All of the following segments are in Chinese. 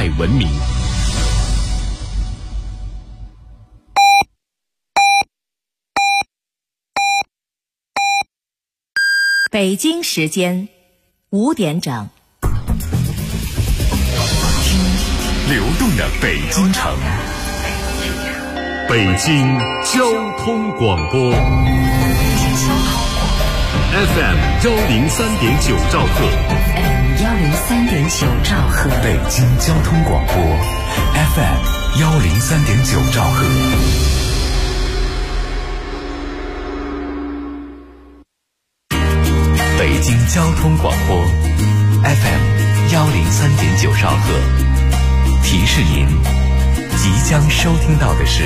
代文明。 北京时间5点整。 流动的北京城，北京交通广播 FM 103.9兆赫， 103.9兆赫， 北京交通广播 FM 103.9兆赫。北京交通广播 FM 103.9兆赫，提示您，即将收听到的是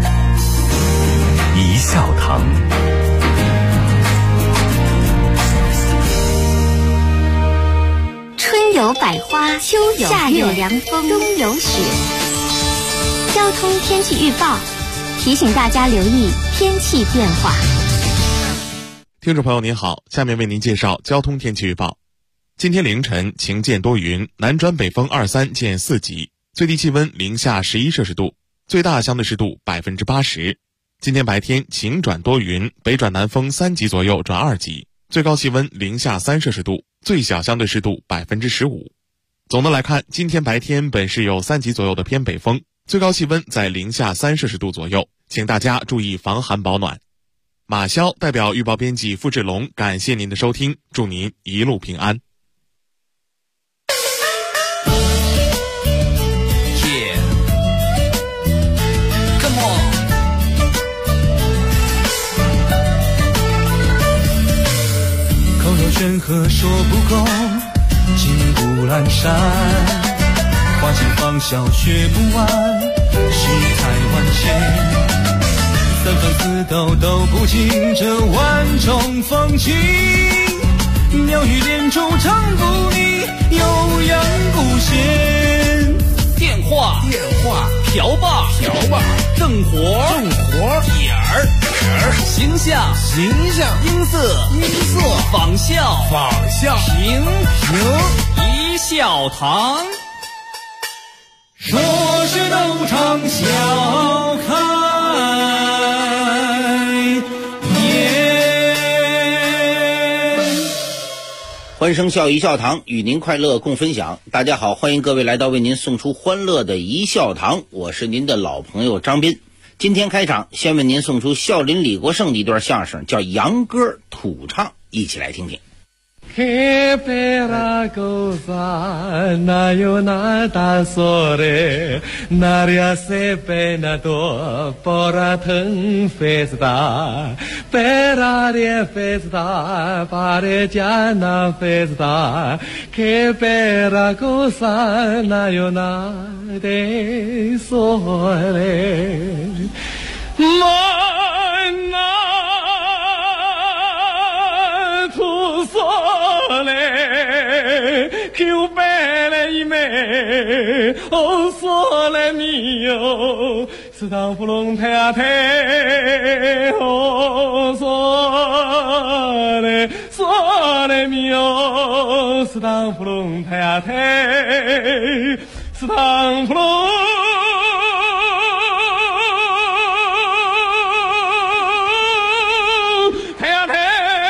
一笑堂。 春有百花，秋有夏有凉风，冬有雪。交通天气预报提醒大家留意天气变化。 听众朋友您好，下面为您介绍交通天气预报。今天凌晨晴见多云，南转北风2-3见4级，最低气温零下11摄氏度，最大相对湿度80%。今天白天晴转多云，北转南风3级左右转2级，最高气温零下3摄氏度，最小相对湿度15%。总的来看，今天白天本市有3级左右的偏北风，最高气温在零下3摄氏度左右，请大家注意防寒保暖。马潇代表预报编辑付志龙，感谢您的收听，祝您一路平安。 口若悬河说不够，金不阑珊，花间芳笑学不完，世态万千。三番四斗都不尽这万种风情，妙语连珠唱不腻，悠扬古弦。 电话瓢把正活点儿形象音色仿效平一笑堂。 说是斗场笑开欢声笑一笑堂，与您快乐共分享。大家好，欢迎各位来到为您送出欢乐的一笑堂，我是您的老朋友张斌。今天开场先为您送出孝林李国盛的一段相声，叫洋歌土唱，一起来听听。 Que pera cosa na yo nada sore naria se pena do pora ten festa pera de festa pare jana festa que pera cosa na yo nada sore mana tu che belle in me, oh sole mio, sta fronte a te, oh sole mio, sta fronte a te, sta fronte a te。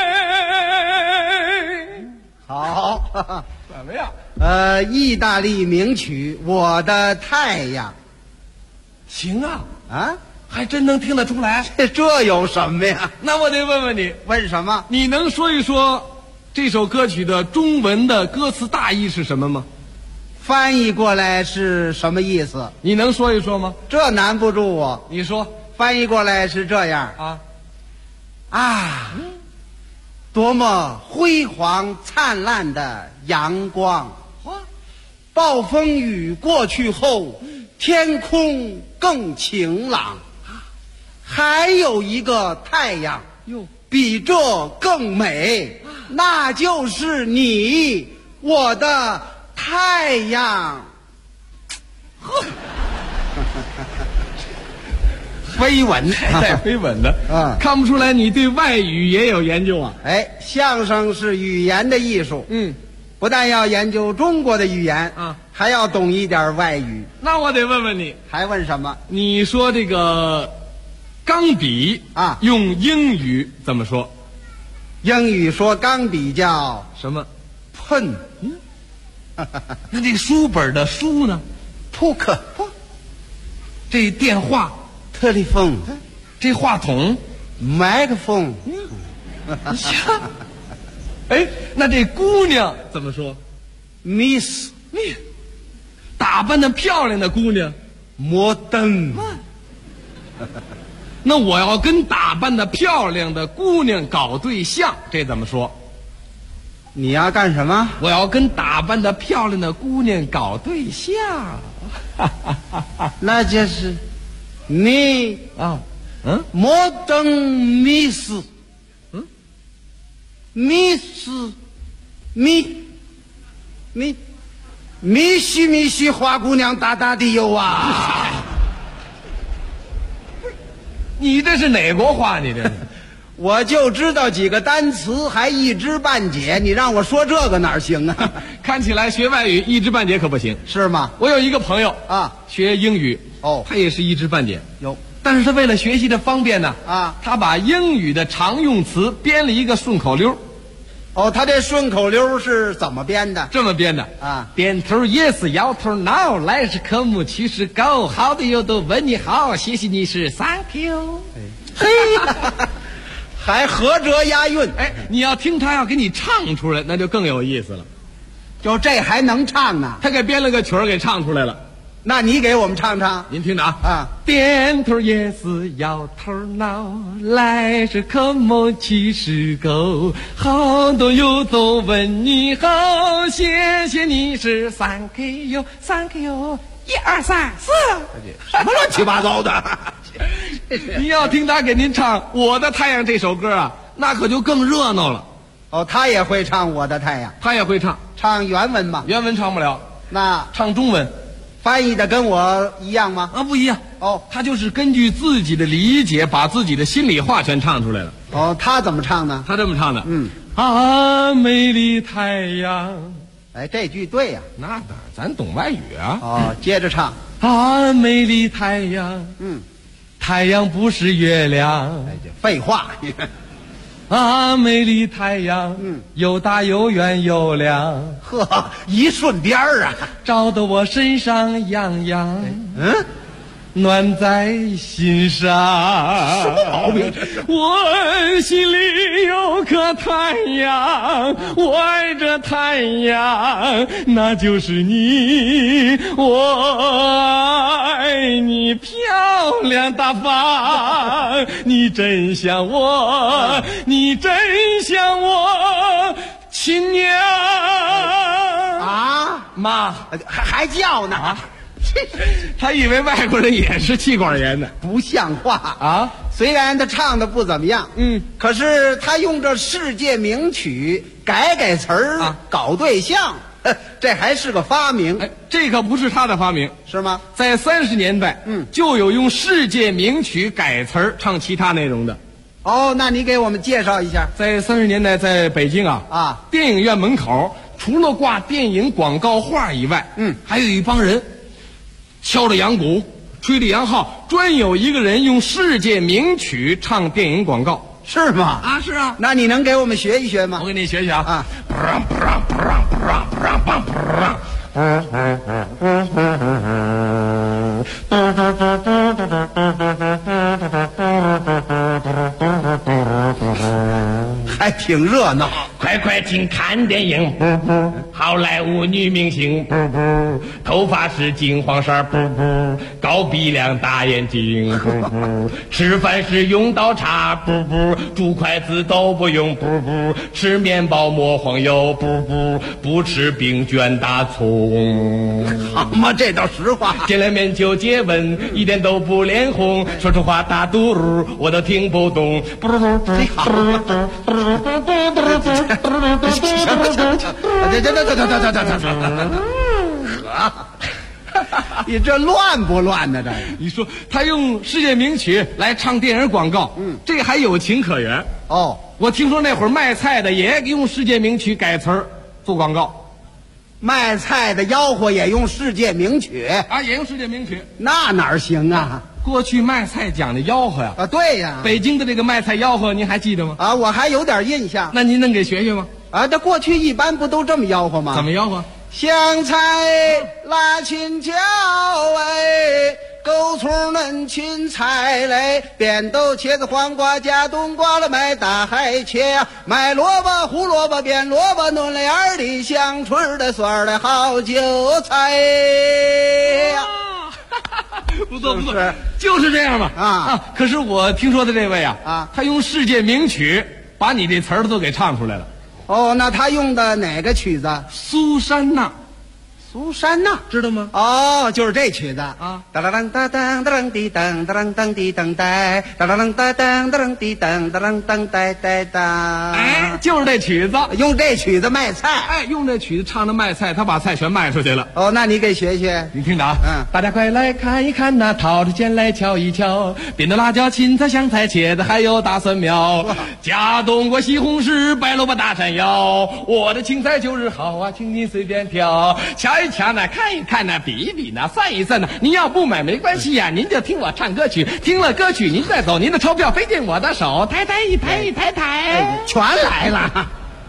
好。怎么样？意大利名曲《我的太阳》。 行啊， 啊， 还真能听得出来。 这有什么呀？ 那我得问问你， 问什么？ 你能说一说这首歌曲的中文的歌词大意是什么吗？ 翻译过来是什么意思？ 你能说一说吗？ 这难不住我。 你说。 翻译过来是这样啊。多么辉煌灿烂的阳光！暴风雨过去后，天空更晴朗。还有一个太阳，比这更美，那就是你，我的太阳。 飞吻，带飞吻的啊！看不出来你对外语也有研究啊！ 相声是语言的艺术，不但要研究中国的语言啊， 还要懂一点外语。 那我得问问你， 还问什么？ 你说这个钢笔啊， 用英语怎么说？ 英语说钢笔叫什么？ pen。 那这书本的书呢？ 扑克。 这电话 telephone。 这话筒 microphone。 哎，那这姑娘怎么说 ？Miss。 打扮的漂亮的姑娘 modern。 那我要跟打扮的漂亮的姑娘搞对象，这怎么说？ 你要干什么？ 我要跟打扮的漂亮的姑娘搞对象。 那就是你啊 ，modern miss。miss。米须花姑娘大大的有啊！ 你这是哪国话？你这是？ 我就知道几个单词，还一知半解。你让我说这个哪儿行啊？ 看起来学外语一知半解可不行， 是吗？ 我有一个朋友啊， 学英语他也是一知半解。 有， 但是他为了学习的方便呢他把英语的常用词编了一个顺口溜。 他这顺口溜是怎么编的？ 这么编的啊， 点头 yes， 摇头 no， 来是科目，去是 go， 好的有都问你好，谢谢你是 thank you。 嘿，还合辙押韵。 哎，你要听他要给你唱出来，那就更有意思了。 就这还能唱啊？ 他给编了个曲儿给唱出来了。 那你给我们唱唱。 您听着啊，点头 yes， 摇头 no， 来是科目，去是 go， 好多有都问你好，谢谢你是 thank you thank you， 1 2 3 4， 什么乱七八糟的。 你要听他给您唱《我的太阳》这首歌啊，那可就更热闹了。 他也会唱《我的太阳》， 他也会唱， 唱原文吗？ 原文唱不了， 那唱中文。 翻译的跟我一样吗？ 不一样。他就是根据自己的理解，把自己的心里话全唱出来了。 他怎么唱呢？ 他这么唱的。啊，美丽太阳。 哎，这句对呀。 那当然，咱懂外语啊。 接着唱。 啊，美丽太阳。太阳不是月亮。 哎，这废话。 啊，美丽太阳，又大又圆又亮， 呵，一顺边儿啊， 照得我身上痒痒，暖在心上。 什么毛病这是？ 我心里有颗太阳，我爱着太阳，那就是你。我爱你漂亮大方，你真像我，你真像我亲娘啊！ 妈， 还叫呢啊！ 他以为外国人也是气管炎呢， 不像话啊！ 虽然他唱的不怎么样，可是他用这世界名曲改词儿搞对象，这还是个发明。 哎，这可不是他的发明， 是吗？ 在30年代，就有用世界名曲改词儿唱其他内容的。 那你给我们介绍一下。 在30年代，在北京电影院门口除了挂电影广告画以外，还有一帮人敲着洋鼓，吹着洋号，专有一个人用世界名曲唱电影广告。 是吗？ 是啊。 那你能给我们学一学吗？ 我给你学学啊。 还挺热闹。 快快请看电影，好莱坞女明星，头发是金黄色，高鼻梁大眼睛，吃饭是用刀叉，煮筷子都不用，吃面包抹黄油，不吃冰卷大葱。 好嘛，这倒实话。 见了面就接吻，一点都不脸红，说出话大嘟噜我都听不懂。 你这乱不乱呢？这你说他用世界名曲来唱电影广告，这还有情可原。 哦， 我听说那会儿卖菜的也用世界名曲改词儿做广告。 卖菜的吆喝也用世界名曲啊，也用世界名曲， 那哪儿行啊？ 过去卖菜讲的吆喝呀。 啊，对呀。 北京的这个卖菜吆喝您还记得吗？ 啊，我还有点印象。 那您能给学学吗？ 啊，这过去一般不都这么吆喝吗？ 怎么吆喝？ 香菜辣青椒哎，狗葱嫩芹菜嘞，扁豆茄子黄瓜加冬瓜了，买大海茄，买萝卜胡萝卜扁萝卜嫩了芽的香椿的蒜的好韭菜呀。 不错不错，就是这样嘛啊！可是我听说的这位啊，他用世界名曲把你这词儿都给唱出来了。 哦，那他用的哪个曲子？ 苏珊娜。 苏珊娜知道吗？ 哦，就是这曲子啊！ 当当当当当滴当当当滴当呆，当当当当当滴当当当呆呆当。 哎，就是这曲子， 用这曲子卖菜。 哎，用这曲子唱着卖菜，他把菜全卖出去了。 哦，那你给学学。 你听着啊，大家快来看一看呐，掏出钱来瞧一瞧，扁豆、辣椒、芹菜、香菜、茄子，还有大蒜苗，加冬瓜、西红柿、白萝卜、大山药。我的青菜就是好啊，请你随便挑。瞧一瞧呢，看一看呢，比一比呢，算一算呢。您要不买没关系呀，您就听我唱歌曲，听了歌曲您再走，您的钞票飞进我的手，抬抬一抬一抬抬， 全来了。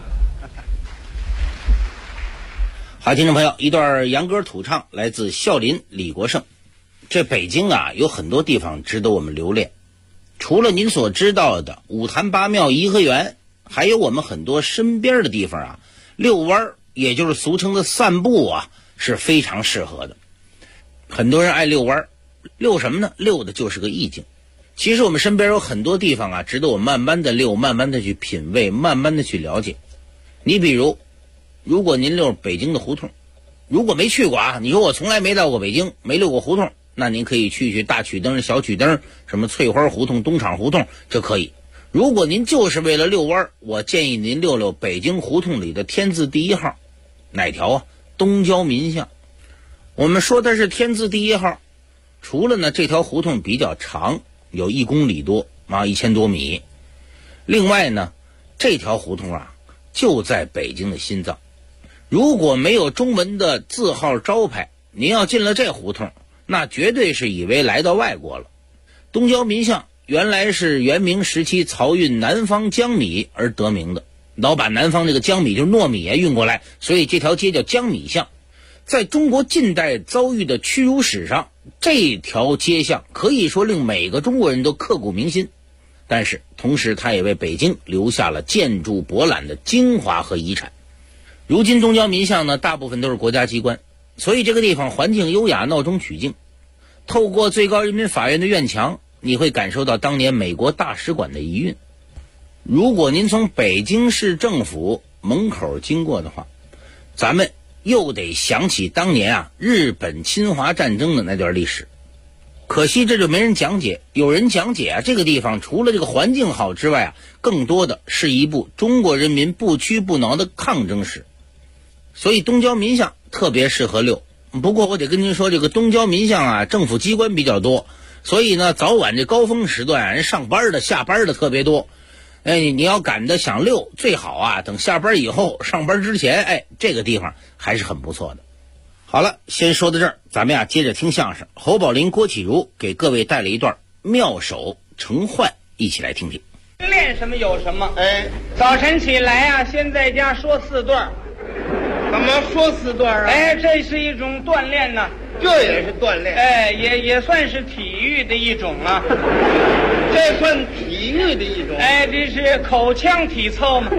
好，听众朋友，一段洋歌土唱来自孝林李国盛。这北京啊，有很多地方值得我们留恋。除了您所知道的五坛八庙颐和园，还有我们很多身边的地方啊，遛弯也就是俗称的散步啊，是非常适合的。很多人爱遛弯，遛什么呢？遛的就是个意境。其实我们身边有很多地方啊，值得我慢慢的遛，慢慢的去品味，慢慢的去了解。你比如，如果您溜北京的胡同，如果没去过啊，你说我从来没到过北京，没溜过胡同，那您可以去大曲灯、小曲灯，什么翠花胡同、东厂胡同，这可以。如果您就是为了遛弯，我建议您溜溜北京胡同里的天字第一号。哪条啊？东郊民巷。我们说的是天字第一号，除了呢这条胡同比较长，有1公里多啊，1000多米。另外呢，这条胡同啊就在北京的心脏。如果没有中文的字号招牌，您要进了这胡同，那绝对是以为来到外国了。东郊民巷原来是元明时期漕运南方江米而得名的，老把南方这个江米就是糯米啊运过来，所以这条街叫江米巷。在中国近代遭遇的屈辱史上，这条街巷可以说令每个中国人都刻骨铭心，但是同时它也为北京留下了建筑博览的精华和遗产。如今东郊民巷呢，大部分都是国家机关，所以这个地方环境优雅，闹中取静。透过最高人民法院的院墙，你会感受到当年美国大使馆的遗韵。如果您从北京市政府门口经过的话，咱们又得想起当年啊日本侵华战争的那段历史。可惜这就没人讲解。有人讲解啊，这个地方除了这个环境好之外啊，更多的是一部中国人民不屈不挠的抗争史。所以东郊民巷特别适合溜。不过我得跟您说，这个东郊民巷啊，政府机关比较多，所以呢早晚这高峰时段人上班的下班的特别多。你要赶得想溜，最好啊等下班以后，上班之前，这个地方还是很不错的。好了，先说到这儿，咱们接着听相声。侯宝林、郭启儒给各位带了一段妙手成幻，一起来听听。 练什么有什么？早晨起来啊，先在家说4段。 怎么说4段啊？ 这是一种锻炼呢。 这也是锻炼。 也算是体育的一种啊。 这算体育的一种。 这是口腔体操嘛。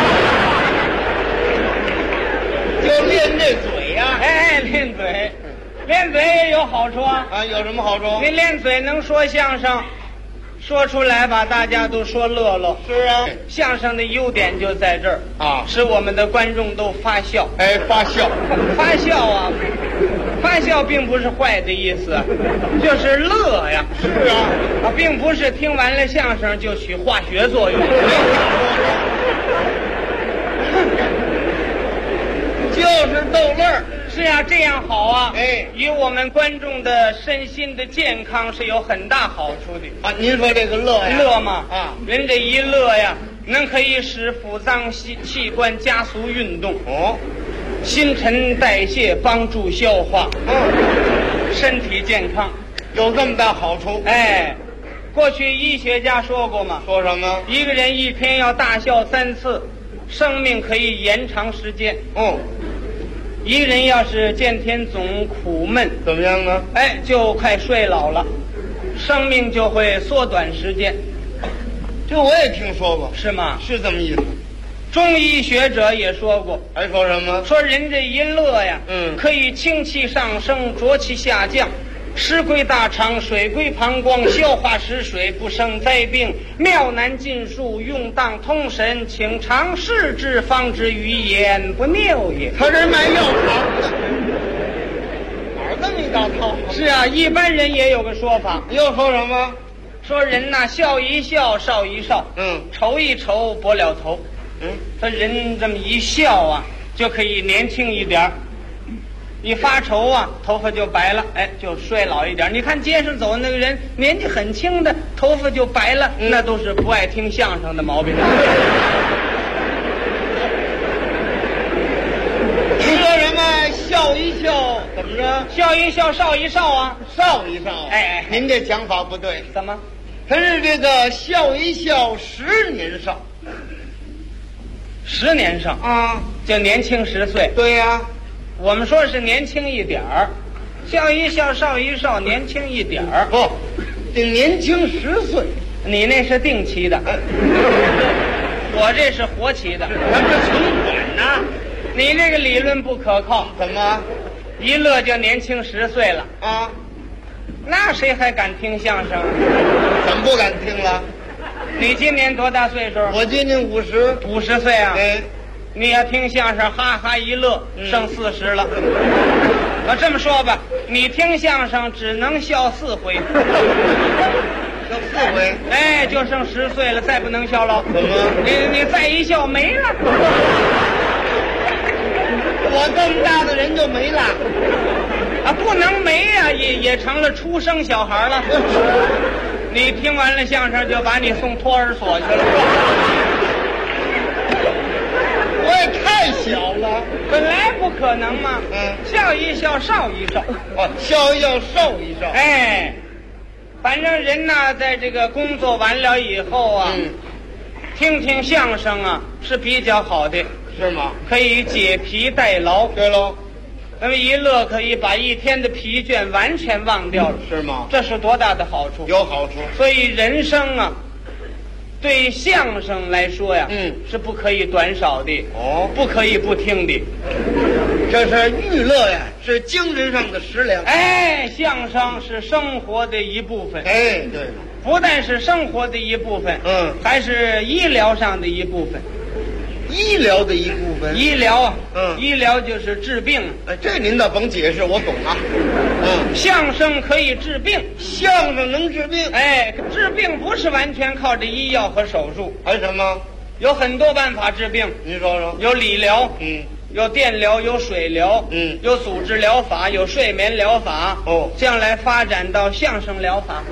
就练这嘴呀。 练嘴，练嘴也有好处啊。 有什么好处？ 你练嘴能说相声，说出来把大家都说乐了。 是啊， 相声的优点就在这儿啊， 使我们的观众都发笑。 发笑， 发笑啊，发笑并不是坏的意思，就是乐呀。 是啊， 并不是听完了相声就起化学作用。 就是逗乐儿。 是啊，这样好啊。与我们观众的身心的健康是有很大好处的。 您说这个乐呀？ 乐嘛，人这一乐呀，能可以使腑脏器官加速运动。 新陈代谢，帮助消化，身体健康， 有这么大好处。 哎，过去医学家说过嘛， 说什么？ 一个人一天要大笑3次，生命可以延长时间。一个人要是见天总苦闷， 怎么样呢？ 哎，就快衰老了，生命就会缩短时间。 这我也听说过。 是吗？ 是这么意思。 中医学者也说过， 还说什么？ 说人这一乐呀，可以清气上升，浊气下降，湿归大肠，水归膀胱，消化食水，不生灾病，妙难尽数，用当通神，请尝试之，方知于言不谬也。 他这卖药糖的，哪儿这么一道套？ 是啊，一般人也有个说法， 又说什么？ 说人呐，笑一笑，少一少，愁一愁，薄了头。说人这么一笑啊，就可以年轻一点儿。一发愁啊，头发就白了，哎，就衰老一点。你看街上走那个人，年纪很轻的，头发就白了，那都是不爱听相声的毛病。 说什么笑一笑，怎么着？ 笑一笑，少一少啊， 少一少。 哎， 您这讲法不对。 怎么？ 他是这个笑一笑，10年少。 10年少啊， 就年轻10岁。 对呀， 我们说是年轻一点儿，笑一笑，少一少，年轻一点儿。 不，得年轻10岁。 你那是定期的，我这是活期的。 咱这存款呢？ 你这个理论不可靠。 怎么？ 一乐就年轻10岁了啊？ 那谁还敢听相声？ 怎么不敢听了？ 你今年多大岁数？ 我今年50 岁啊。 哎， 你要听相声，哈哈一乐，剩40了。那这么说吧，你听相声只能笑4回。 笑4回？ 哎，就剩10岁了，再不能笑了。 怎么？ 你再一笑没了。 我这么大的人就没了啊？不能没呀，也成了出生小孩了。你听完了相声，就把你送托儿所去了。 我也太小了， 本来不可能嘛。笑一笑，少一少。 笑一笑，少一少。 哎，反正人呐，在这个工作完了以后啊，听听相声啊是比较好的。 是吗？ 可以解疲代劳。 对喽。 那么一乐可以把一天的疲倦完全忘掉了。 是吗？ 这是多大的好处？ 有好处。 所以人生啊，对相声来说呀，是不可以短少的。不可以不听的。 这是娱乐呀，是精神上的食粮。 哎，相声是生活的一部分。 哎，对。 不但是生活的一部分，还是医疗上的一部分。 医疗的一部分。 医疗啊，医疗就是治病。 哎，这您倒甭解释，我懂啊。 相声可以治病， 相声能治病。 哎，治病不是完全靠着医药和手术， 还什么？ 有很多办法治病。 您说说。 有理疗，有电疗，有水疗，有组织疗法，有睡眠疗法。将来发展到相声疗法。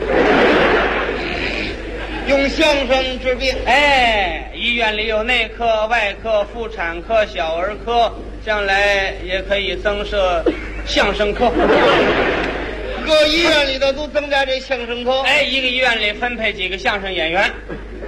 用相声治病。 哎，医院里有内科、外科、妇产科、小儿科，将来也可以增设相声科。 各医院里头都增加这相声科。 哎，一个医院里分配几个相声演员。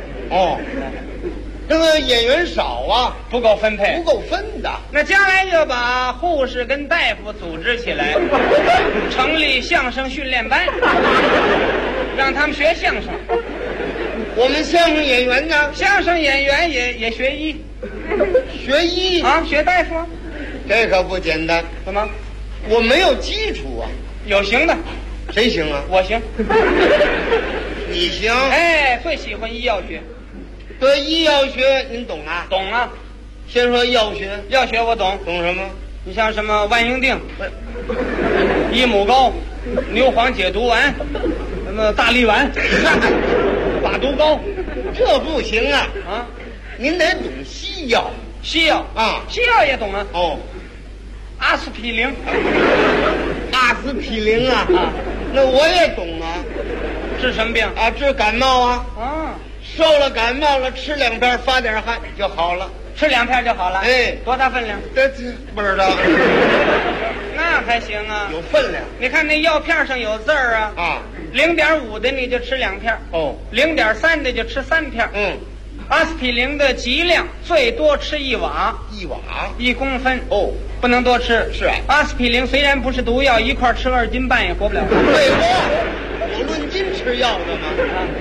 这个演员少啊， 不够分配， 不够分的。 那将来就把护士跟大夫组织起来，成立相声训练班，让他们学相声。 我们相声演员呢？ 相声演员也学医， 学医啊，学大夫。 这可不简单。 怎么？ 我没有基础啊。 有行的。 谁行啊？ 我行。 你行？ 哎，最喜欢医药学。 对，医药学您懂啊？ 懂啊。 先说药学。 药学我懂。 懂什么？ 你像什么万应锭、益母膏、牛黄解毒丸，什么大力丸、把毒膏， 这不行啊！ 啊， 您得懂西药。 西药啊， 西药也懂啊。阿司匹林， 阿司匹林啊！那我也懂啊。 治什么病啊？治感冒啊。 啊， 受了感冒了，吃2片发点汗就好了。 吃2片就好了。 哎， 多大分量？ 这不知道。 那还行啊， 有分量。 你看那药片上有字儿啊。 啊 ，0.5的你就吃2片。 哦 ，0.3的就吃3片。 嗯， 阿司匹林的剂量最多吃1瓦 ，1瓦 ，1公分。 哦， 不能多吃。 是啊， 阿司匹林虽然不是毒药，一块吃2斤半也活不了。 废话，有论斤吃药的吗？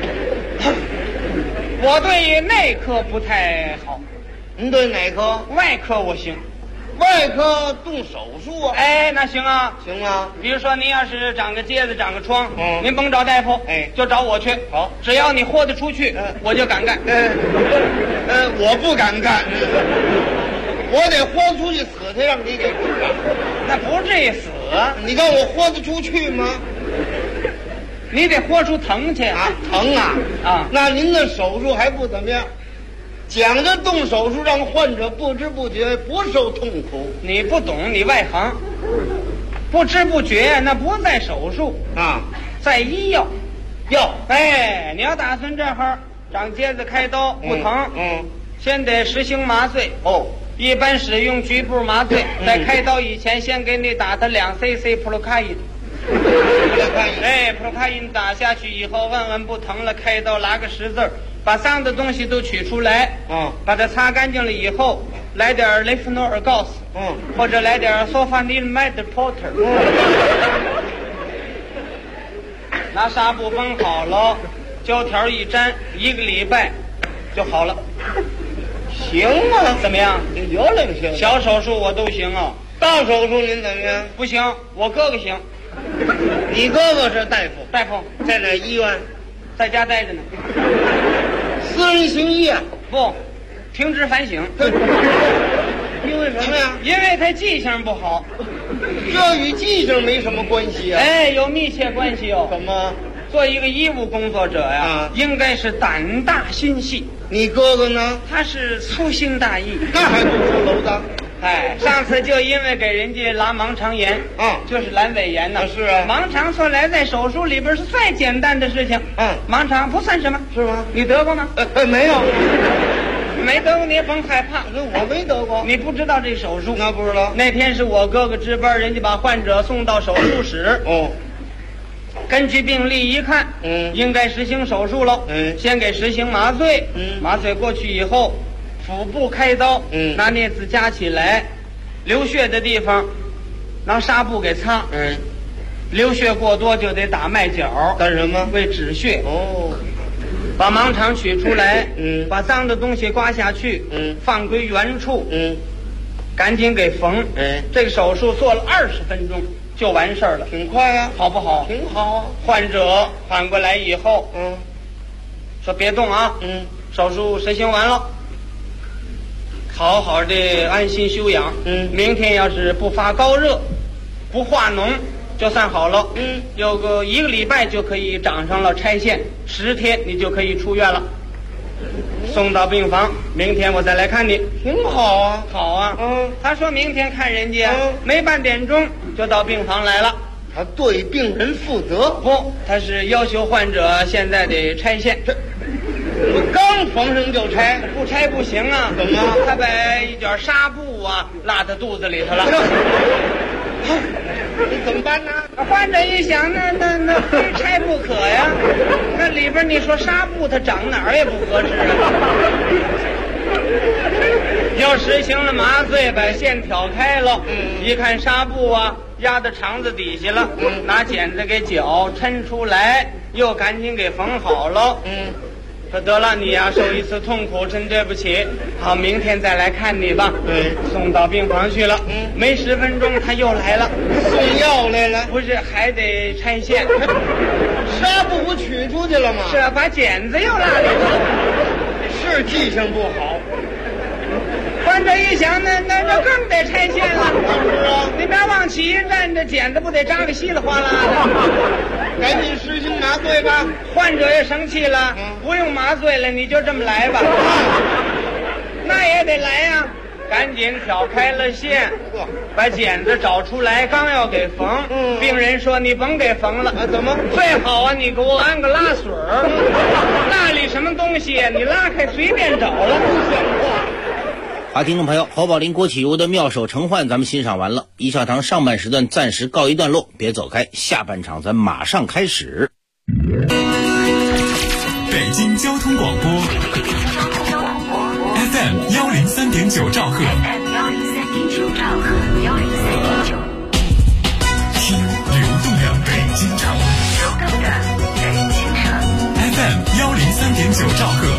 我对内科不太好。 您对哪科？ 外科我行。 外科动手术啊？ 哎，那行啊， 行啊。 比如说您要是长个疖子、长个疮，您甭找大夫， 哎， 就找我去。 好， 只要你豁得出去，我就敢干。 我不敢干，我得豁出去死去，让你给治了。 那不至于死， 你看我豁得出去吗？ 你得豁出疼去啊！疼啊！ 啊， 那您的手术还不怎么样。讲究动手术，让患者不知不觉不受痛苦。 你不懂，你外行。不知不觉那不在手术啊， 在医药。 药， 哎，你要打算这会儿长疖子开刀不疼，先得实行麻醉。 哦， 一般使用局部麻醉，在开刀以前先给你打他2 cc 普鲁卡因。哎，普鲁卡因打下去以后，问问不疼了，开刀拉个10字，把脏的东西都取出来，把它擦干净了以后，来点雷夫诺尔告诉，或者来点索法尼麦德波特，拿纱布缝好了，胶条一粘，1个礼拜就好了。 行啊， 怎么样？ 有两行。 小手术我都行啊， 大手术您怎么样？ 不行，我哥哥行。 你哥哥是大夫？ 大夫在哪医院？ 在家待着呢。 私人行医啊？ 不，停职反省。 因为什么呀？ 因为他记性不好。 这与记性没什么关系啊。 哎，有密切关系哦。 怎么？ 做一个医务工作者呀，应该是胆大心细。 你哥哥呢？ 他是粗心大意， 那还不出篓子？ 哎，上次就因为给人家拉盲肠炎，就是阑尾炎呢。 是啊， 盲肠说来在手术里边是再简单的事情。盲肠不算什么， 是吗？ 你得过吗？ 没有， 没得过你也甭害怕。 我没得过， 你不知道这手术？ 那不知道。 那天是我哥哥值班，人家把患者送到手术室。根据病历一看，应该实行手术了。先给实行麻醉。麻醉过去以后，腹部开刀。拿镊子夹起来，流血的地方拿纱布给擦。流血过多就得打麦角。 干什么？ 为止血。把盲肠取出来。把脏的东西刮下去。放归原处。赶紧给缝。这个手术做了20分钟。就完事儿了， 挺快啊， 好不好？ 挺好啊。 患者缓过来以后，说别动啊，手术实行完了，好好的安心休养。明天要是不发高热，不化脓，就算好了。有个1个礼拜就可以长上了拆线，10天你就可以出院了。送到病房，明天我再来看你。 挺好啊， 好啊。他说明天看人家，没半点钟就到病房来了。 他对病人负责？ 不，他是要求患者现在得拆线。 我刚缝上就拆， 不拆不行啊。 怎么？ 他把一卷纱布啊拉到肚子里头了。 你怎么办呢？ 患者一想，那非拆不可呀。那里边你说纱布它长哪儿也不合适啊。又实行了麻醉，把线挑开了。一看纱布啊压到肠子底下了，拿剪子给绞抻出来，又赶紧给缝好了。说得了，你呀受一次痛苦，真对不起。好，明天再来看你吧。送到病房去了。没10分钟他又来了， 送药来了。 不是，还得拆线。 纱布不取出去了吗？ 是啊，把剪子又拉里头了。 是记性不好。 患者一想，那更得拆线了。 是啊， 你别往起一站，这剪子不得扎个稀里哗啦的。 赶紧实行麻醉吧。 患者也生气了，不用麻醉了，你就这么来吧。那也得来呀。赶紧挑开了线，把剪子找出来，刚要给缝。病人说：“你甭给缝了， 怎么？ 最好啊，你给我安个拉水儿。那里什么东西你拉开随便找了。” 不像话， 好，听众朋友，侯宝林、郭启儒的妙手成幻咱们欣赏完了，一笑堂上半时段暂时告一段落，别走开，下半场咱马上开始。 北京交通广播 FM 103.9兆赫，听流动的北京城，FM 103.9兆赫，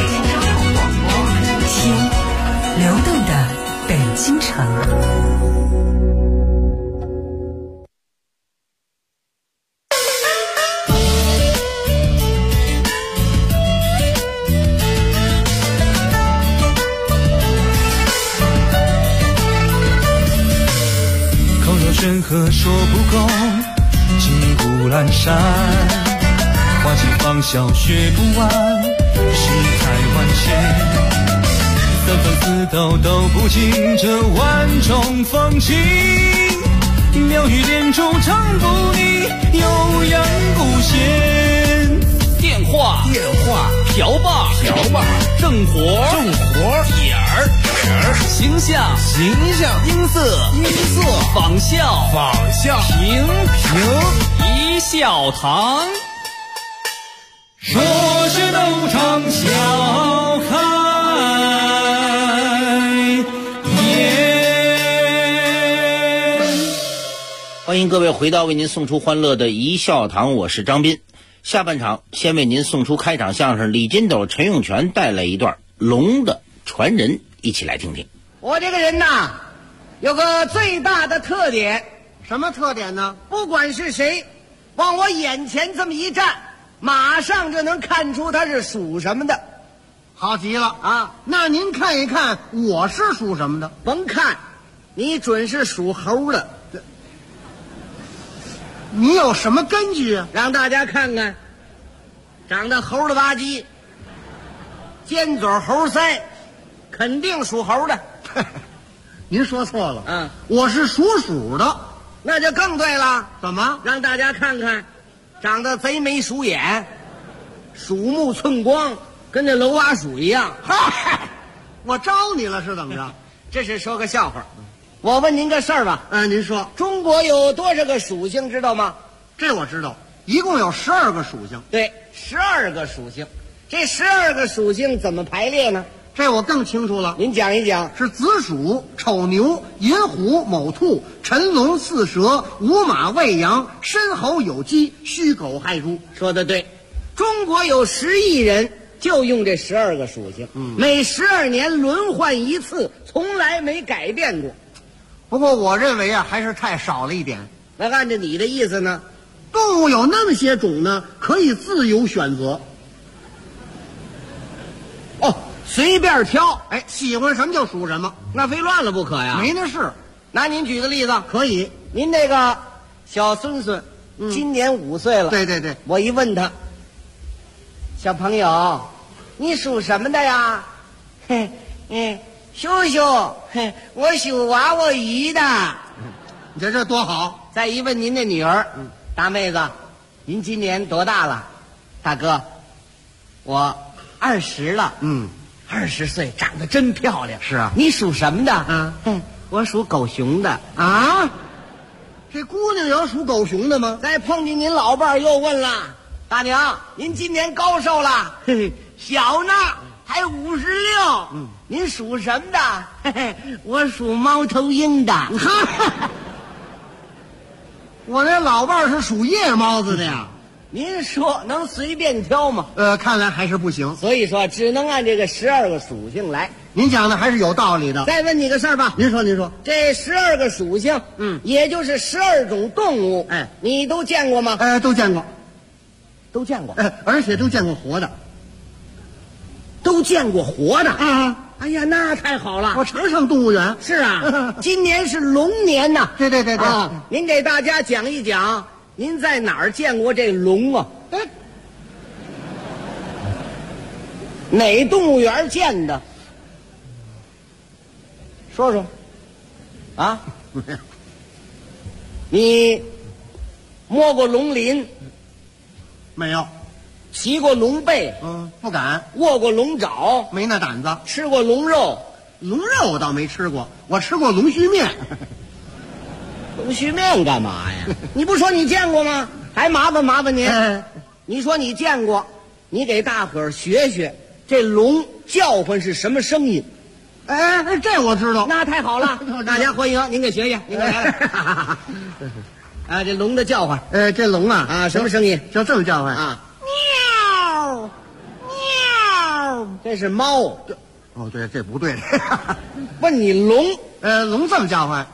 听流动的北京城。 山河说不够，金谷阑珊，花季芳笑学不完，世态万千，三分四斗都不尽这万种风情，妙语连珠唱不腻，悠扬古弦， 电话瓢把正活点儿形象音色仿效平一笑堂， 说是都唱笑开颜。 欢迎各位回到为您送出欢乐的一笑堂，我是张斌。下半场先为您送出开场相声，李金斗、陈永泉带来一段《龙的传人》，一起来听听。 我这个人呐，有个最大的特点。什么特点呢？不管是谁往我眼前这么一站，马上就能看出他是属什么的。好极了啊！那您看一看我是属什么的？甭看，你准是属猴的。你有什么根据啊？让大家看看，长得猴了吧唧，尖嘴猴腮，肯定属猴的。您说错了，我是属鼠的，那就更对了。怎么？让大家看看，长得贼眉鼠眼，鼠目寸光，跟那楼蛙鼠一样。嗨，我招你了是怎么着？这是说个笑话。我问您个事儿吧。您说。中国有多少个属性知道吗？这我知道，一共有12个属性。对，12个属性。这12个属性怎么排列呢？这我更清楚了，您讲一讲。是子鼠、丑牛、寅虎、卯兔、辰龙、巳蛇、午马、未羊、申猴、酉鸡、戌狗、亥猪。说的对，中国有10亿人，就用这12个属性，每12年轮换一次，从来没改变过。不过我认为啊，还是太少了一点。那按照你的意思呢？动物有那么些种呢，可以自由选择。哦，随便挑，哎，喜欢什么就属什么，那非乱了不可呀。没那事。拿您举个例子，可以。您那个小孙孙，今年5岁了。对对对。我一问他，小朋友，你属什么的呀？叔叔，我属娃娃鱼的。你这多好。再一问您那女儿，大妹子，您今年多大了？大哥，我20了。20岁，长得真漂亮。是啊。你属什么的？我属狗熊的。啊？这姑娘有属狗熊的吗？再碰见您老伴儿又问了，大娘，您今年高寿了？小呢，还56。您属什么的？我属猫头鹰的。我那老伴儿是属夜猫子的呀。您说能随便挑吗？看来还是不行。所以说只能按这个12个属性来。您讲的还是有道理的。再问你个事儿吧。您说。这12个属性，也就是12种动物，你都见过吗？都见过。都见过。而且都见过活的。都见过活的。哎呀，那太好了！我常上动物园。是啊，今年是龙年呐。对。您给大家讲一讲，您在哪儿见过这龙啊？哪动物园见的？说说。啊？你摸过龙鳞？没有。骑过龙背？不敢。握过龙爪？没那胆子。吃过龙肉？ 龙肉我倒没吃过，我吃过龙须面。 龙须面干嘛呀？你不说你见过吗？还麻烦您。你说你见过，你给大伙儿学学这龙叫唤是什么声音。 哎，这我知道。 那太好了，大家欢迎您给学学，您给来来。啊，这龙的叫唤， 这龙啊什么声音？ 就这么叫唤啊？ 喵喵， 这是猫。 哦，对，这不对。 问你龙， 龙这么叫唤。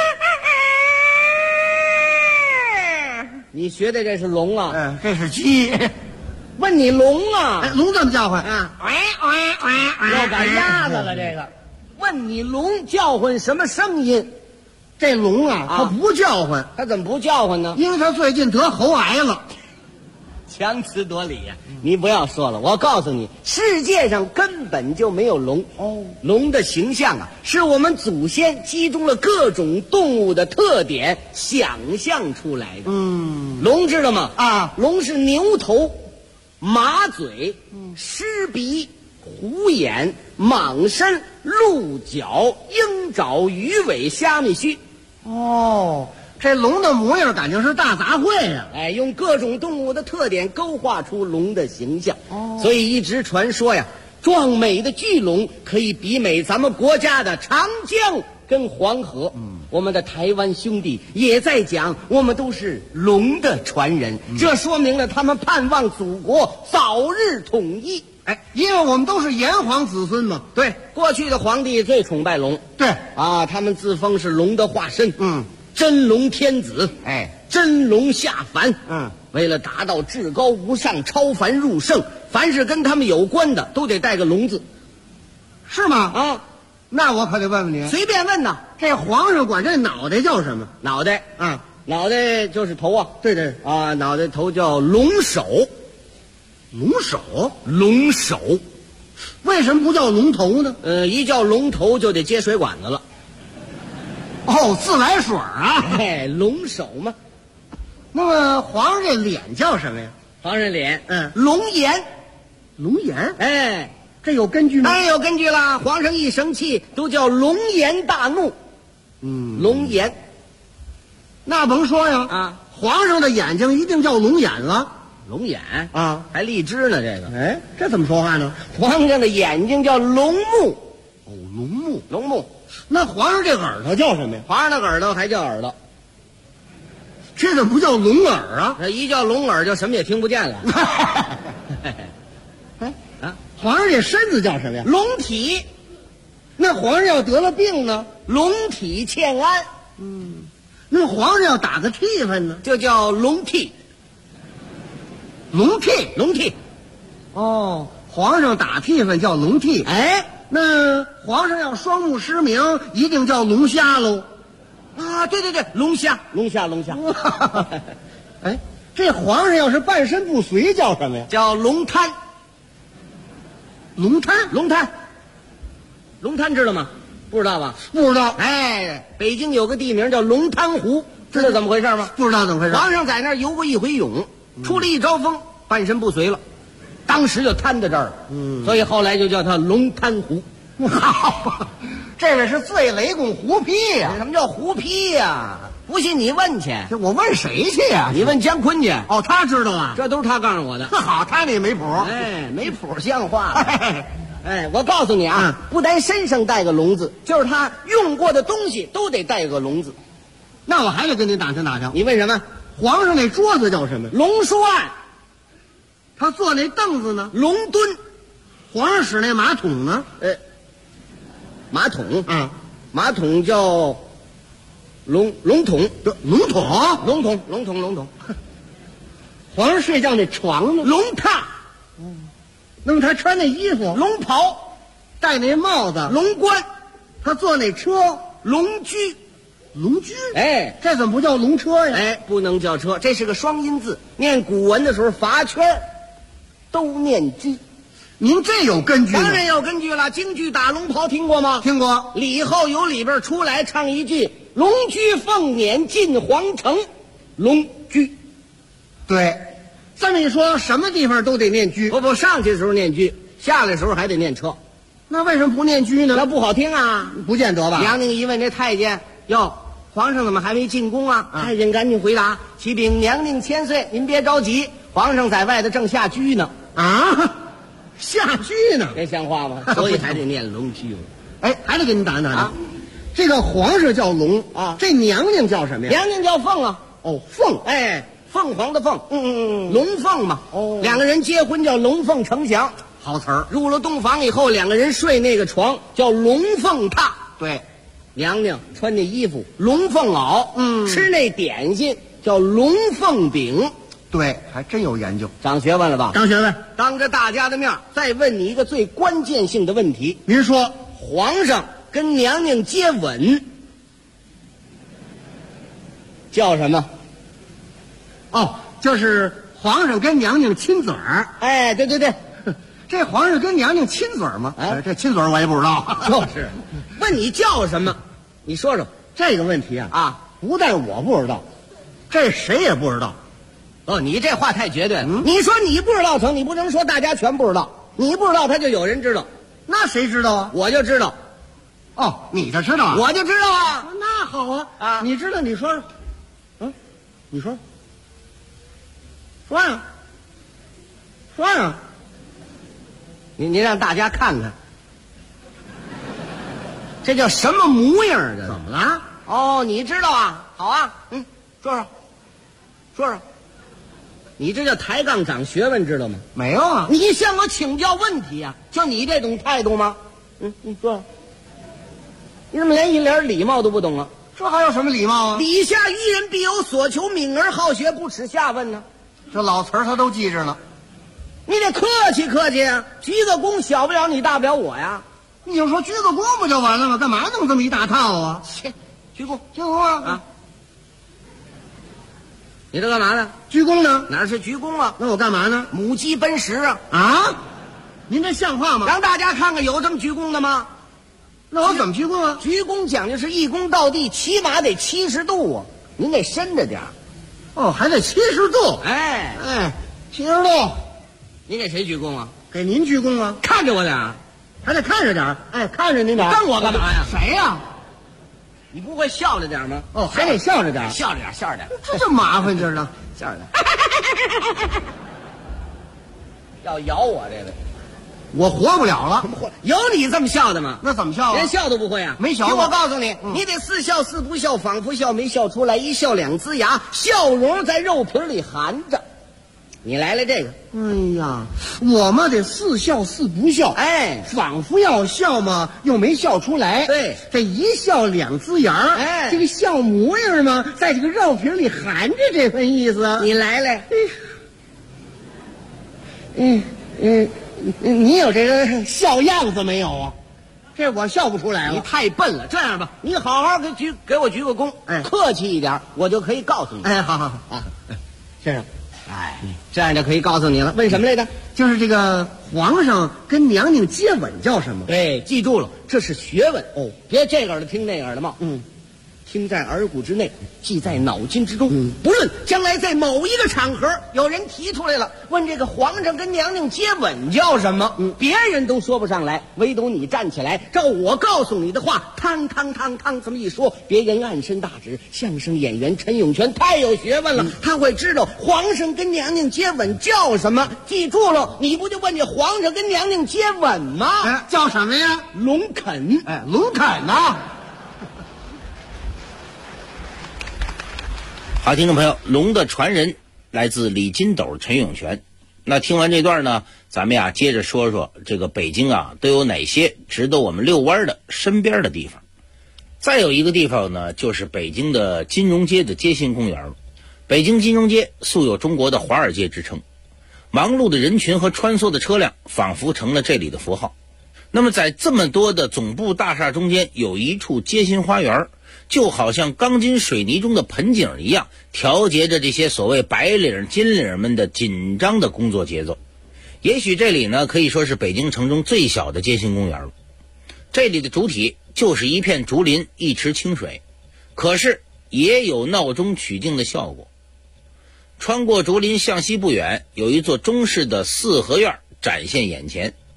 你学的这是龙啊？ 这是鸡。 问你龙啊？ 龙这么叫唤啊？要赶鸭子了这个。问你龙叫唤什么声音？ 这龙啊，它不叫唤。 它怎么不叫唤呢？ 因为它最近得喉癌了。 强词夺理呀！你不要说了，我告诉你，世界上根本就没有龙。龙的形象啊，是我们祖先集中了各种动物的特点想象出来的。龙知道吗？啊，龙是牛头、马嘴、狮鼻、虎眼、蟒身、鹿角、鹰爪、鱼尾、虾米须。 哦，这龙的模样感情是大杂烩呀！ 哎，用各种动物的特点勾画出龙的形象。所以一直传说呀，壮美的巨龙可以媲美咱们国家的长江跟黄河。我们的台湾兄弟也在讲，我们都是龙的传人。这说明了他们盼望祖国早日统一。 哎，因为我们都是炎黄子孙嘛。 对，过去的皇帝最崇拜龙。 对啊，他们自封是龙的化身。真龙天子。哎，真龙下凡。为了达到至高无上、超凡入圣，凡是跟他们有关的都得带个龙字。 是吗？ 啊， 那我可得问问您， 随便问呐。 这皇上管这脑袋叫什么？ 脑袋啊， 脑袋就是头啊。 对对啊，脑袋头叫龙首。 龙首， 龙首， 为什么不叫龙头呢？ 一叫龙头就得接水管子了。 哦，自来水啊！ 哎，龙首嘛。 那么皇上这脸叫什么呀？ 皇上脸，龙颜。 龙颜？ 哎， 这有根据吗？ 当然有根据啦。皇上一生气都叫龙颜大怒。龙颜。 那甭说呀， 啊， 皇上的眼睛一定叫龙眼了。 龙眼啊， 还荔枝呢，这个。 哎，这怎么说话呢？ 皇上的眼睛叫龙目。 哦，龙目， 龙目。 那皇上这耳朵叫什么呀？ 皇上的耳朵还叫耳朵。 这怎么不叫龙耳啊？ 这一叫龙耳就什么也听不见了。 哎啊，皇上这身子叫什么呀？ 龙体。 那皇上要得了病呢？ 龙体欠安。 那皇上要打个替分呢？ 就叫龙替。 龙替， 龙替。 哦，皇上打替分叫龙替。 哎， 那皇上要双目失明，一定叫龙虾喽。 啊，对对对，龙虾，龙虾，龙虾。 哎，这皇上要是半身不遂叫什么呀？ 叫龙瘫。 龙瘫， 龙瘫，龙瘫知道吗？不知道吧？ 不知道。 哎，北京有个地名叫龙潭湖，知道怎么回事吗？ 不知道怎么回事。 皇上在那儿游过一回泳，出了一招风，半身不遂了，当时就瘫在这儿了。所以后来就叫他龙潭湖。 好，这个是醉雷公胡批呀！ 什么叫胡批呀？不信你问去。 我问谁去呀？ 你问姜昆去。 哦，他知道啊， 这都是他告诉我的。 好，他那没谱。 哎，没谱像话吗？哎，我告诉你啊，不单身上带个龙字，就是他用过的东西都得带个龙字。 那我还得跟你打听打听。 你问什么？ 皇上那桌子叫什么？ 龙书案。 他坐那凳子呢？ 龙墩。 皇上使那马桶呢？ 马桶啊， 马桶叫龙桶。 龙桶， 龙桶，龙桶，龙桶。 皇上睡觉那床呢？ 龙榻。 那么他穿那衣服？ 龙袍。 戴那帽子？ 龙冠。 他坐那车？ 龙驹。 龙驹？ 哎， 这怎么不叫龙车呀？ 哎，不能叫车，这是个双音字。念古文的时候罚圈都念驹。 您这有根据吗？ 当然有根据了。京剧打龙袍听过吗？ 听过。 礼后由里边出来唱一句：“龙驹凤辇进皇城。”龙驹。 对，这么一说，什么地方都得念驹。 不，上去的时候念驹，下来的时候还得念车。 那为什么不念居呢？ 那不好听啊， 不见得吧？ 娘娘一问这太监，哟，皇上怎么还没进宫啊？太监赶紧回答：启禀娘娘千岁，您别着急，皇上在外头正下居呢。 啊，下居呢？ 这像话吗？所以还得念龙居。 哎，还得给你打听打听。这个皇上叫龙啊，这娘娘叫什么呀？ 娘娘叫凤啊。 哦，凤， 哎，凤凰的凤，龙凤嘛。哦，两个人结婚叫龙凤呈祥， 好词儿。 入了洞房以后，两个人睡那个床叫龙凤榻。 对， 娘娘穿那衣服龙凤袄，吃那点心叫龙凤饼。 对，还真有研究， 长学问了吧？ 长学问。 当着大家的面，再问你一个最关键性的问题。 您说， 皇上跟娘娘接吻叫什么？ 哦，就是皇上跟娘娘亲嘴儿。 哎，对对对， 这皇上跟娘娘亲嘴儿吗？这亲嘴儿我也不知道。 就是，问你叫什么？你说说这个问题啊！不但我不知道，这谁也不知道。 哦，你这话太绝对了。你说你不知道成，你不能说大家全不知道。你不知道，他就有人知道。 那谁知道啊？ 我就知道。 哦，你就知道啊？ 我就知道啊。 那好啊，你知道你说说，你说，说呀，说呀， 你让大家看看，这叫什么模样？这怎么了？ 哦，你知道啊？好啊，说说，说说。你这叫抬杠长学问，知道吗？ 没有啊！ 你向我请教问题啊？就你这种态度吗？你说，你怎么连一点礼貌都不懂啊？ 这还有什么礼貌啊？ 礼下于人，必有所求，敏而好学，不耻下问呢。 这老词儿他都记着呢。 你得客气客气啊！鞠个躬，小不了你，大不了我呀。 你就说鞠个躬不就完了吗？干嘛弄这么一大套啊？ 切，鞠躬， 鞠躬啊！ 你这干嘛呢？ 鞠躬呢？ 哪是鞠躬啊？ 那我干嘛呢？ 母鸡奔食啊！ 啊！您这像话吗？ 让大家看看有这么鞠躬的吗？ 那我怎么鞠躬啊？ 鞠躬讲究是一躬到地，起码得70度啊！您得伸着点儿。 哦，还得70度。 哎 ，70度。 你给谁鞠躬啊？ 给您鞠躬啊！ 看着我点儿， 还得看着点儿。哎，看着您点儿。 瞪我干嘛呀？ 谁呀？ 你不会笑着点吗？ 哦，还得笑着点， 笑着点，笑着点。 这麻烦劲儿呢， 笑着点。要咬我这个， 我活不了了。 有你这么笑的吗？ 那怎么笑啊？ 连笑都不会啊？ 没笑。 听我告诉你，你得似笑似不笑，仿佛笑没笑出来，一笑两呲牙，笑容在肉皮里含着。你来了这个， 哎呀，我嘛得似笑似不笑， 哎， 仿佛要笑嘛，又没笑出来。 对， 这一笑两呲牙， 哎， 这个笑模样嘛，在这个肉皮里含着这份意思。 你来了， 你有这个笑样子没有啊？这我笑不出来了。 你太笨了。这样吧，你好好给我鞠个躬，客气一点，我就可以告诉你。 哎，好啊，先生。 哎，这样就可以告诉你了。问什么来着？ 就是这个皇上跟娘娘接吻叫什么？ 对，记住了，这是学问哦，别这个耳朵听那个耳朵冒。听在耳骨之内，记在脑筋之中。不论将来在某一个场合，有人提出来了，问这个皇上跟娘娘接吻叫什么？别人都说不上来，唯独你站起来，照我告诉你的话，汤汤汤汤这么一说，别人暗伸大指。相声演员陈永泉太有学问了，他会知道皇上跟娘娘接吻叫什么。记住了，你不就问这皇上跟娘娘接吻吗？ 叫什么呀？ 龙肯。 龙肯呐。 好，听众朋友，龙的传人来自李金斗、陈永泉。那听完这段呢，咱们接着说说这个北京都有哪些值得我们遛弯的身边的地方。再有一个地方呢，就是北京的金融街的街心公园。北京金融街素有中国的华尔街之称，忙碌的人群和穿梭的车辆仿佛成了这里的符号。那么在这么多的总部大厦中间，有一处街心花园，就好像钢筋水泥中的盆景一样，调节着这些所谓白领金领们的紧张的工作节奏。也许这里呢可以说是北京城中最小的街心公园了。这里的主体就是一片竹林，一池清水，可是也有闹中取静的效果。穿过竹林向西不远，有一座中式的四合院展现眼前，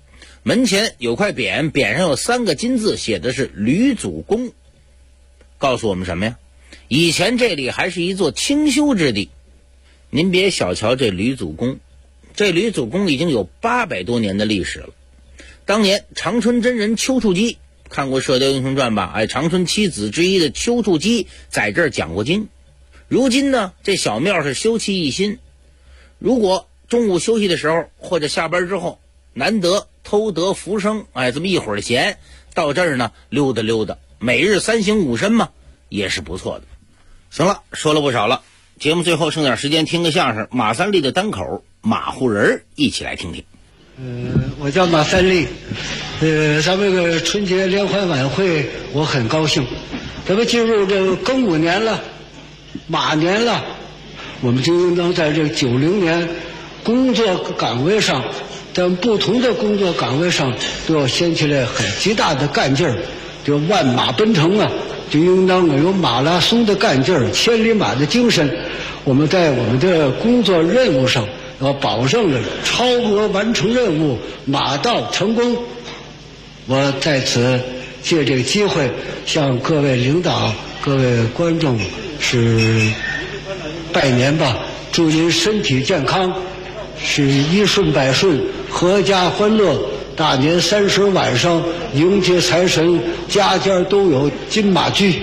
门前有块匾，匾上有3个金字，写的是吕祖公，告诉我们什么呀？以前这里还是一座清修之地。您别小瞧这吕祖公，这吕祖公已经有800多年的历史了。当年长春真人丘处机，看过《射雕英雄传》吧？长春7子之一的丘处机在这儿讲过经。如今呢，这小庙是修葺一新，如果中午休息的时候或者下班之后，难得偷得浮生，这么一会儿闲，到这儿呢溜达溜达，每日3省5身嘛，也是不错的。行了，说了不少了，节目最后剩点时间听个相声，马三立的单口马户人，一起来听听。 我叫马三立，咱们这个春节联欢晚会我很高兴，咱们进入这个庚午年了，马年了，我们就应当在这90年工作岗位上，在不同的工作岗位上都要掀起来很极大的干劲儿，就万马奔腾啊，就应当有马拉松的干劲儿，千里马的精神。我们在我们的工作任务上要保证着超额完成任务，马到成功。我在此借这个机会向各位领导、各位观众是拜年吧，祝您身体健康，是一顺百顺，阖家欢乐。大年30晚上迎接财神，家家都有金马驹。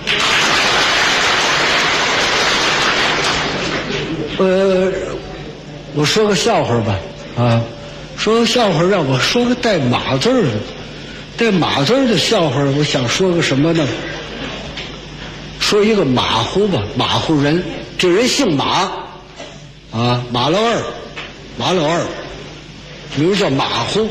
我说个笑话吧，说个笑话，让我说个带马字儿的，带马字儿的笑话，我想说个什么呢？说一个马户吧，马户人，这人姓马，马老二，名叫马户，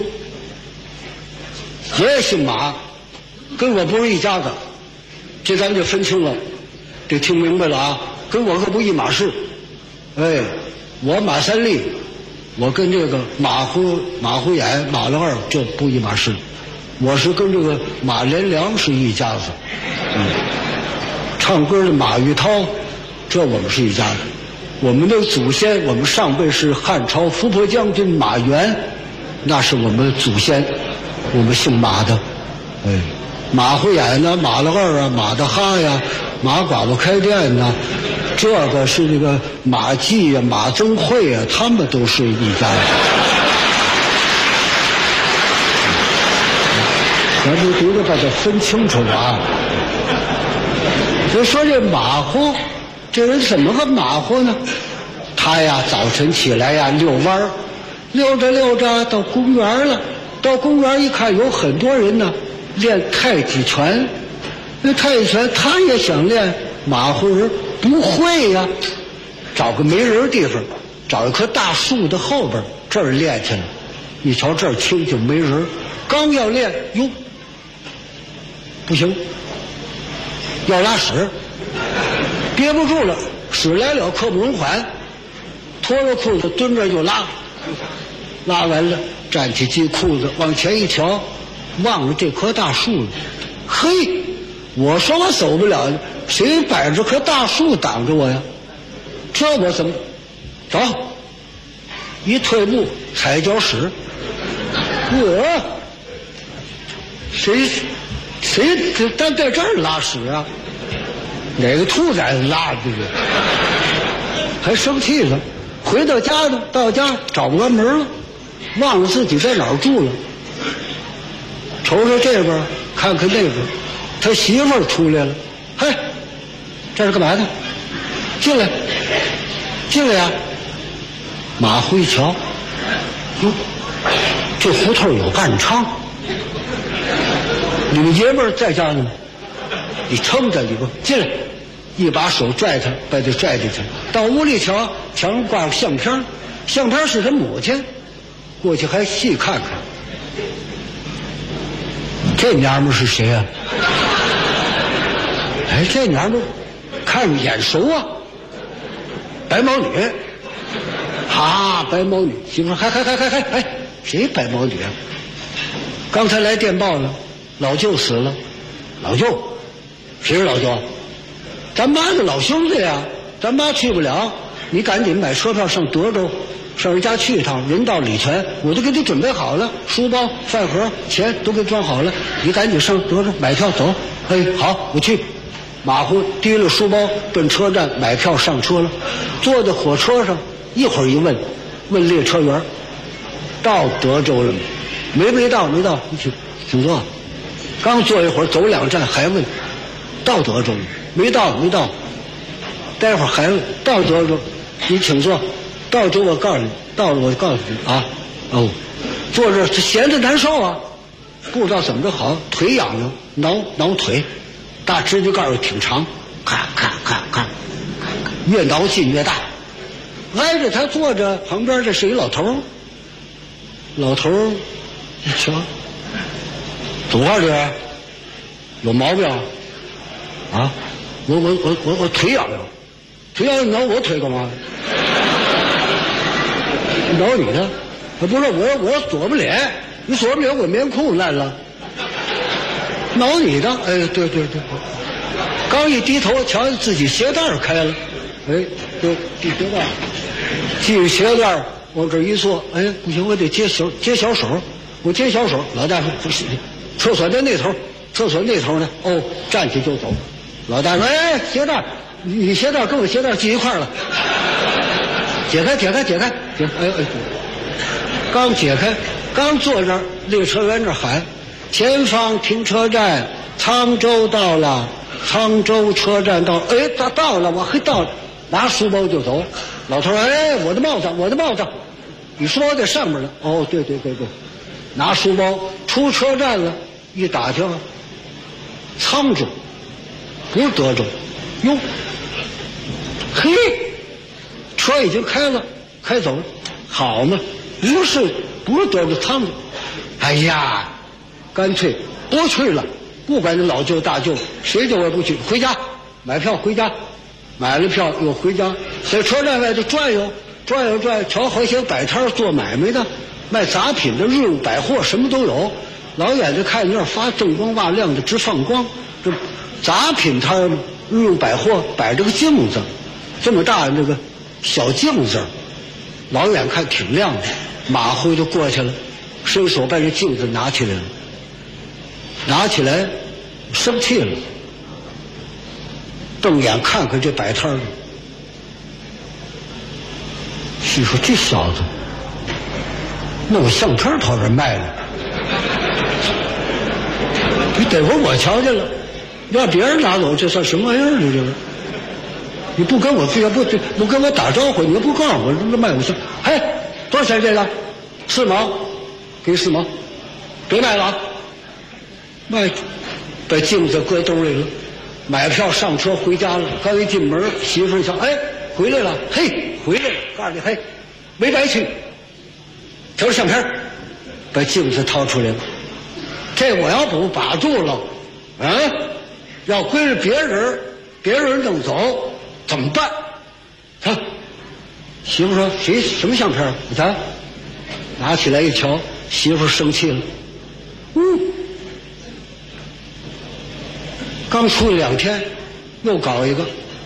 也姓马，跟我不是一家子，这咱就分清了，得听明白了啊，跟我可不一码事。我马三立，我跟这个马虎眼马老二这不一码事，我是跟这个马连良是一家子。唱歌的马玉涛，这我们是一家子。我们的祖先，我们上辈是汉朝伏波将军马援，那是我们祖先，我们姓马的。马虎眼呢，马老二啊，马大哈呀，马寡妇开店呢，这个是这个马季呀、马增慧啊，他们都是一家人。咱就得把它分清楚啊。就说这马虎，这人怎么个马虎呢？他呀，早晨起来呀，遛弯儿，溜着溜着到公园了。到公园一看，有很多人呢练太极拳。那太极拳他也想练，马虎人不会呀，找个没人地方，找一棵大树的后边，这儿练去了。一瞧这儿清静没人，刚要练，哟，不行，要拉屎，憋不住了，屎来了刻不容缓，脱了裤子蹲着就拉，拉完了站起系裤子往前一瞧，望着这棵大树了，嘿，我说我走不了，谁摆着棵大树挡着我呀？这我怎么走？一退步踩脚屎，谁单在这儿拉屎啊？哪个兔崽子拉的？还生气了。回到家呢，到家找不完门了，忘了自己在哪儿住了。瞅瞅这边，看看那边，他媳妇儿出来了。嘿，这是干嘛呢？进来呀！马虎一瞧，哟，这胡同有暗娼。你们爷们儿在家呢吗？你撑着里边进来，一把手拽他，把他拽进去。到屋里瞧，墙上挂个相片，相片是他母亲，过去还细看看。这娘们是谁呀？这娘们看着眼熟啊，白毛女。白毛女，媳妇还，谁白毛女啊？刚才来电报了，老舅死了。老舅，谁是老舅？咱妈的老兄弟呀，咱妈去不了，你赶紧买车票上德州， 上人家去一趟，人到礼全，我都给你准备好了，书包、饭盒、钱都给装好了，你赶紧上得了，买票走。哎，好，我去。马虎提了书包奔车站买票上车了，坐在火车上，一会儿一问列车员，到德州了吗？没到，你请坐。刚坐一会儿，走2站还问，到德州了没到。待会儿还问，到德州，你请坐。到州我告诉你，到了我告诉你啊。哦，坐这闲着难受啊，不知道怎么着好，腿痒痒，挠腿。大指甲盖挺长，咔，越挠劲越大。挨着他坐着，旁边这是一老头一瞧，怎么回事？有毛病啊？我腿痒痒，你挠我腿干嘛？挠你的？不是我左不脸，你左不脸我棉裤烂了。挠你的，哎，对，刚一低头，瞧见自己鞋带开了，哎，对，系鞋带，系鞋带往这一坐，哎，不行，我得接小手，我接小手。老大说不是，厕所在那头呢。哦，站起就走。老大说，哎，鞋带，你鞋带跟我鞋带系一块了，解开，哎，刚解开，刚坐这儿，列车员这喊。前方停车站，沧州到了，沧州车站到，哎，他到了，我还到了，拿书包就走。老头说，哎，我的帽子，你书包在上面呢。哦，对，拿书包出车站了，一打听，沧州，不是德州，哟，嘿，车已经开走了，好嘛，不是德州，沧州，哎呀。干脆不去了，不管你老舅大舅谁叫我不去，回家买票回家，买了票又回家，在车站外头转悠，瞧好些摆摊做买卖的，卖杂品的日用百货什么都有，老远就看那儿发锃光瓦亮的直放光，这杂品摊日用百货摆着个镜子，这么大那个小镜子，老远看挺亮的，马虎就过去了，伸手把这镜子拿起来生气了，瞪眼看看这摆摊儿，心说这小子弄相片跑这卖了，你得会我瞧见了，让别人拿走这算什么玩意儿？这个你不跟我不跟我打招呼，你不告诉我这卖我相，嘿，多少钱这个？4毛，给4毛，别卖了啊！卖，把镜子搁兜里了，买票上车回家了。刚一进门，媳妇一瞧，哎，回来了，嘿，回来了，告诉你，嘿，没白去。瞧相片，把镜子掏出来了，这我要不把住了，要归着别人弄走怎么办？媳妇说什么相片？你看，拿起来一瞧，媳妇生气了，刚出来2天，又搞一个，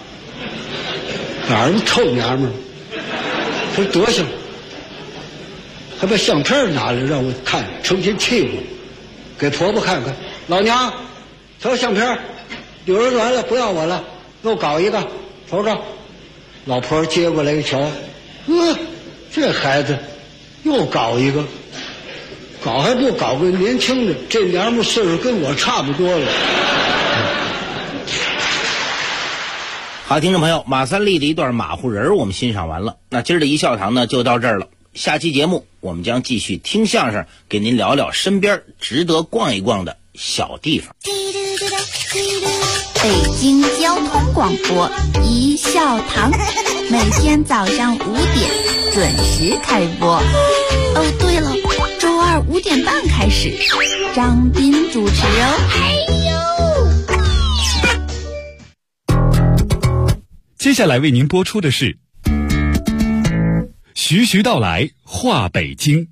哪儿臭娘们儿，这德行，还把相片拿来让我看，成心气我，给婆婆看看，老娘，瞧相片，有人来了，不要我了，又搞一个，瞅瞅，老婆接过来一瞧，这孩子又搞一个，搞还不搞个年轻的，这娘们岁数跟我差不多了。 好，听众朋友，马三立的一段马虎人我们欣赏完了，那今儿的一笑堂呢就到这儿了。下期节目我们将继续听相声，给您聊聊身边值得逛一逛的小地方。 北京交通广播一笑堂，每天早上5点准时开播。哦，对了，周二5点半开始，张斌主持哦。 接下来为您播出的是徐徐道来话北京。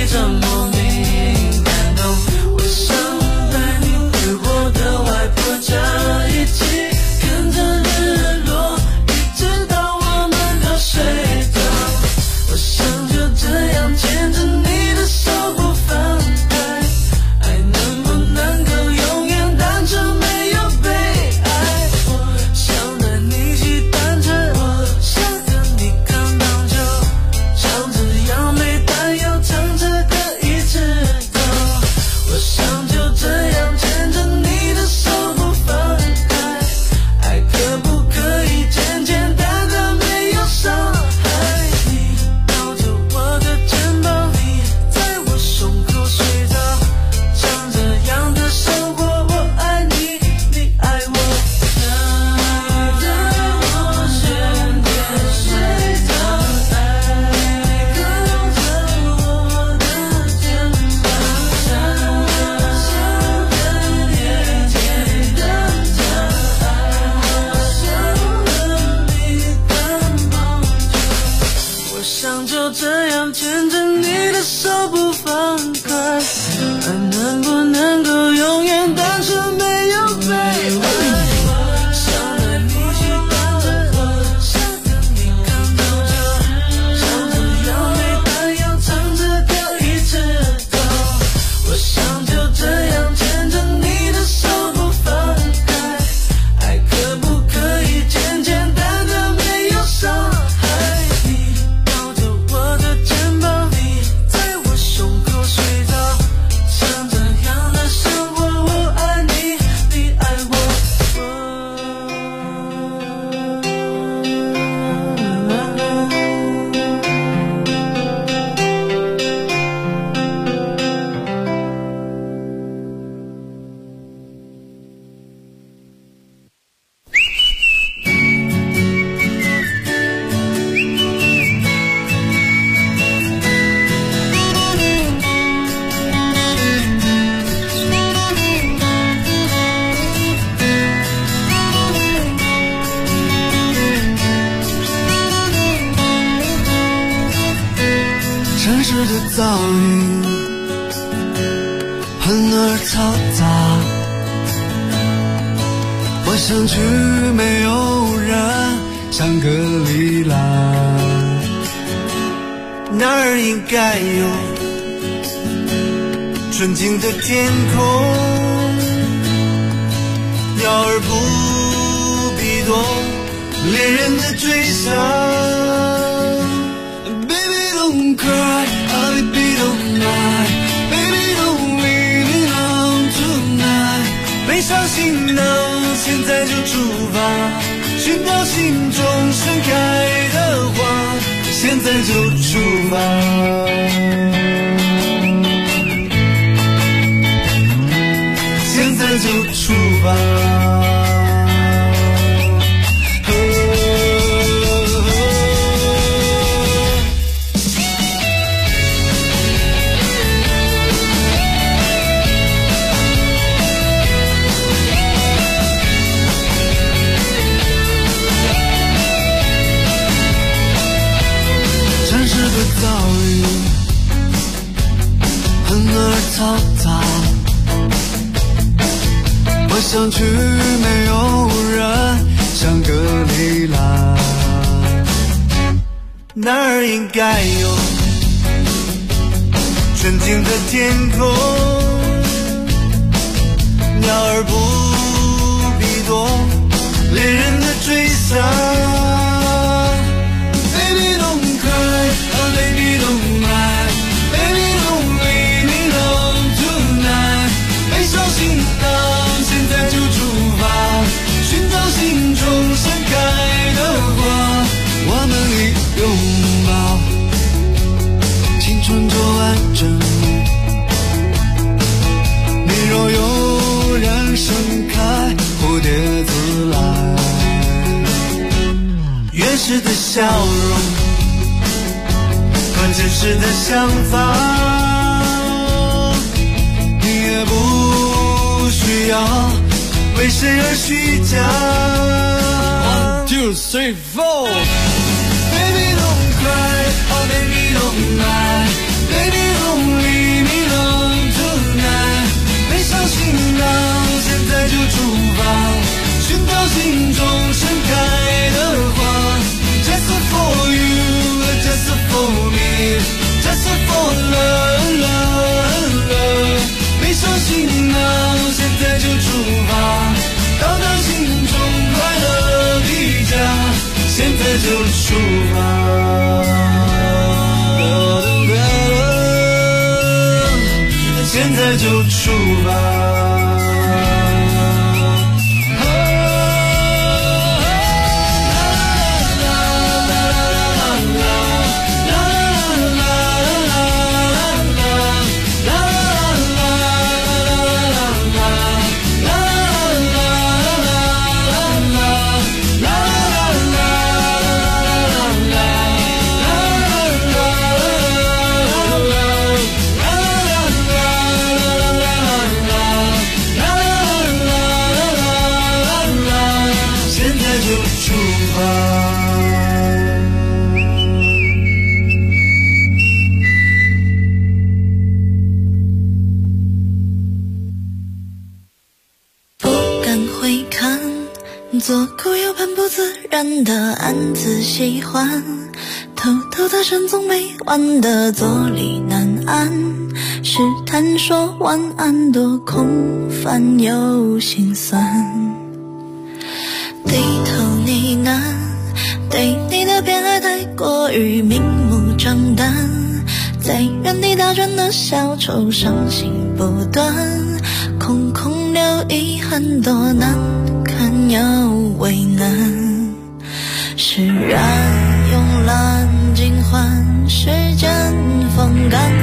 这莫名感动。我想带你回我的外婆家，一起跟着日落，一直到我们都睡着。我想就这样牵着你的手不放开，爱能不能够永远单纯没有被爱。我想带你骑单车，我想跟你看棒球，像这样没担忧，唱着歌一直走。我想就这样牵着你的手不放开，爱可不可以简简单单没有伤害。你抱着我的肩膀，你在我胸口睡着，像这样的生活，我爱你，你爱我。你在我身边睡着，爱靠着我的肩膀，像跟眼前的家，我想就这样牵着你的手不放开，爱能不能够永远单纯没有被爱。想带你去单车，想跟你看棒球，像这样没担忧，唱着歌一直走。我想就这样牵着你的手不放开，爱可不可以简简单单没有伤害。你抱着我的肩膀，你在我胸口睡着，像这样的生活，我爱你，你爱我。城市的噪音很而嘈杂，我想去没有人，香格里拉，那儿应该有纯净的天空，鸟儿不必多，恋人的追杀。Don't cry, oh baby don't lie, baby don't leave me alone tonight。背上行囊，现在就出发，寻找心中盛开的花，现在就出发。现在就出发。噪音很而嘈杂，我想去没有人，香格里拉，那儿应该有纯净的天空，鸟儿不必多，恋人的追杀。Baby don't cry, oh baby don't lie, baby don't leave me alone tonight。背上行囊，现在就出发，寻找心中盛开的花，我们一拥抱，青春就完整。你若有人盛开，蝴蝶自来。原始的笑容和真实的想法，你也不需要为谁而虚假。1, 2, 3, 4 Baby don't cry, oh baby don't lie, baby don't 在就出发。 左顾右盼不自然的暗自喜欢，偷偷的神总没完的坐立难安，试探说晚安多空泛又心酸，低头呢喃，对你的偏爱太过于明目张胆，在原地打转的小丑伤心不断，空空留遗憾多难看又为难，释然慵懒尽欢，时间风干